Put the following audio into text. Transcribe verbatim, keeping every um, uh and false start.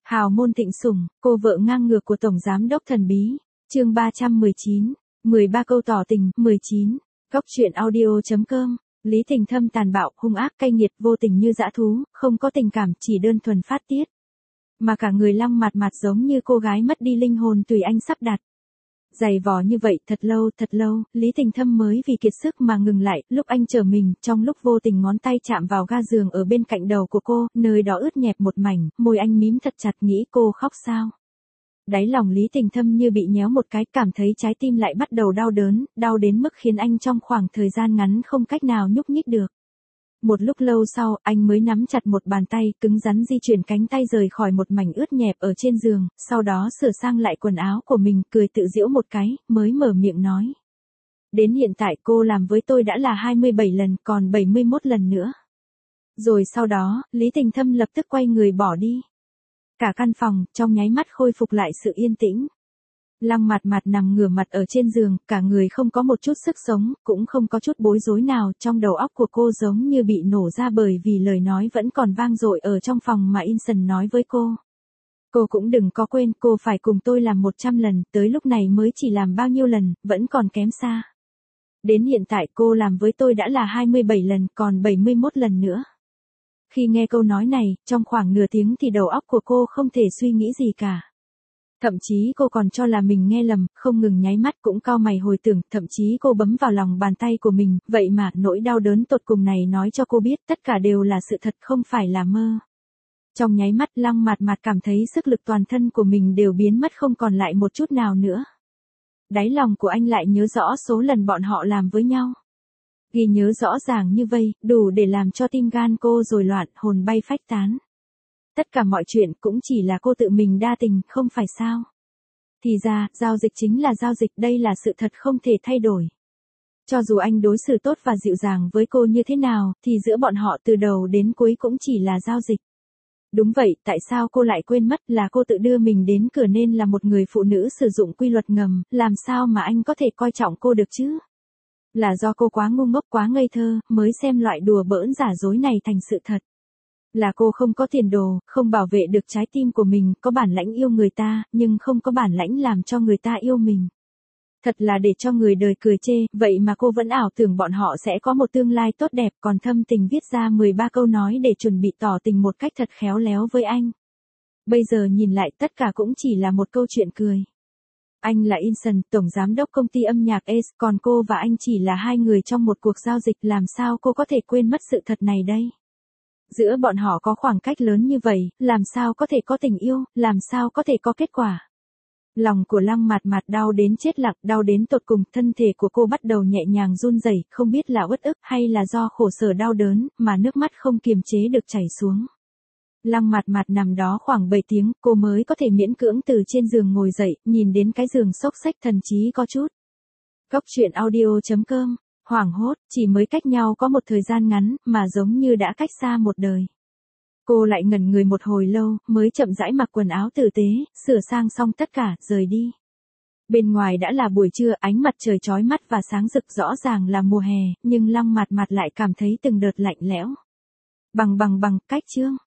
Hào môn thịnh sủng, cô vợ ngang ngược của Tổng Giám đốc thần bí. Chương ba trăm mười chín, mười ba câu tỏ tình. mười chín. Góc truyện audio chấm com. Lý Tình Thâm tàn bạo, hung ác, cay nghiệt, vô tình như dã thú, không có tình cảm, chỉ đơn thuần phát tiết. Mà cả người long mặt mặt giống như cô gái mất đi linh hồn tùy anh sắp đặt. Dày vò như vậy thật lâu thật lâu, Lý Tình Thâm mới vì kiệt sức mà ngừng lại, lúc anh chờ mình, trong lúc vô tình ngón tay chạm vào ga giường ở bên cạnh đầu của cô, nơi đó ướt nhẹp một mảnh, môi anh mím thật chặt, nghĩ cô khóc sao. Đáy lòng Lý Tình Thâm như bị nhéo một cái, cảm thấy trái tim lại bắt đầu đau đớn, đau đến mức khiến anh trong khoảng thời gian ngắn không cách nào nhúc nhích được. Một lúc lâu sau, anh mới nắm chặt một bàn tay, cứng rắn di chuyển cánh tay rời khỏi một mảnh ướt nhẹp ở trên giường, sau đó sửa sang lại quần áo của mình, cười tự giễu một cái, mới mở miệng nói. Đến hiện tại cô làm với tôi đã là hai mươi bảy lần, còn bảy mươi mốt lần nữa. Rồi sau đó, Lý Tình Thâm lập tức quay người bỏ đi. Cả căn phòng, trong nháy mắt khôi phục lại sự yên tĩnh. Lăng Mạt Mạt nằm ngửa mặt ở trên giường, cả người không có một chút sức sống, cũng không có chút bối rối nào, trong đầu óc của cô giống như bị nổ ra bởi vì lời nói vẫn còn vang dội ở trong phòng mà Inson nói với cô. Cô cũng đừng có quên, cô phải cùng tôi làm một trăm lần, tới lúc này mới chỉ làm bao nhiêu lần, vẫn còn kém xa. Đến hiện tại cô làm với tôi đã là hai mươi bảy lần, còn bảy mươi mốt lần nữa. Khi nghe câu nói này, trong khoảng nửa tiếng thì đầu óc của cô không thể suy nghĩ gì cả. Thậm chí cô còn cho là mình nghe lầm, không ngừng nháy mắt cũng cau mày hồi tưởng, thậm chí cô bấm vào lòng bàn tay của mình, vậy mà nỗi đau đớn tột cùng này nói cho cô biết tất cả đều là sự thật, không phải là mơ. Trong nháy mắt Lăng Mạt Mạt cảm thấy sức lực toàn thân của mình đều biến mất không còn lại một chút nào nữa. Đáy lòng của anh lại nhớ rõ số lần bọn họ làm với nhau. Ghi nhớ rõ ràng như vây, đủ để làm cho tim gan cô rối loạn, hồn bay phách tán. Tất cả mọi chuyện cũng chỉ là cô tự mình đa tình, không phải sao? Thì ra, giao dịch chính là giao dịch, đây là sự thật không thể thay đổi. Cho dù anh đối xử tốt và dịu dàng với cô như thế nào, thì giữa bọn họ từ đầu đến cuối cũng chỉ là giao dịch. Đúng vậy, tại sao cô lại quên mất là cô tự đưa mình đến cửa nên là một người phụ nữ sử dụng quy luật ngầm, làm sao mà anh có thể coi trọng cô được chứ? Là do cô quá ngu ngốc, quá ngây thơ, mới xem loại đùa bỡn giả dối này thành sự thật. Là cô không có tiền đồ, không bảo vệ được trái tim của mình, có bản lãnh yêu người ta, nhưng không có bản lãnh làm cho người ta yêu mình. Thật là để cho người đời cười chê, vậy mà cô vẫn ảo tưởng bọn họ sẽ có một tương lai tốt đẹp, còn thâm tình viết ra mười ba câu nói để chuẩn bị tỏ tình một cách thật khéo léo với anh. Bây giờ nhìn lại tất cả cũng chỉ là một câu chuyện cười. Anh là Inson, tổng giám đốc công ty âm nhạc Ace, còn cô và anh chỉ là hai người trong một cuộc giao dịch, làm sao cô có thể quên mất sự thật này đây? Giữa bọn họ có khoảng cách lớn như vậy, làm sao có thể có tình yêu, làm sao có thể có kết quả? Lòng của Lăng Mạt Mạt đau đến chết lặng, đau đến tột cùng, thân thể của cô bắt đầu nhẹ nhàng run rẩy, không biết là uất ức hay là do khổ sở đau đớn, mà nước mắt không kiềm chế được chảy xuống. Lăng Mạt Mạt nằm đó khoảng bảy tiếng, cô mới có thể miễn cưỡng từ trên giường ngồi dậy, nhìn đến cái giường xốc xếch thần trí có chút. Góc truyện audio chấm com. Hoảng hốt, chỉ mới cách nhau có một thời gian ngắn, mà giống như đã cách xa một đời. Cô lại ngẩn người một hồi lâu, mới chậm rãi mặc quần áo tử tế, sửa sang xong tất cả, rời đi. Bên ngoài đã là buổi trưa, ánh mặt trời chói mắt và sáng rực, rõ ràng là mùa hè, nhưng Lăng Mạt Mạt lại cảm thấy từng đợt lạnh lẽo. Bằng bằng bằng, cách chương.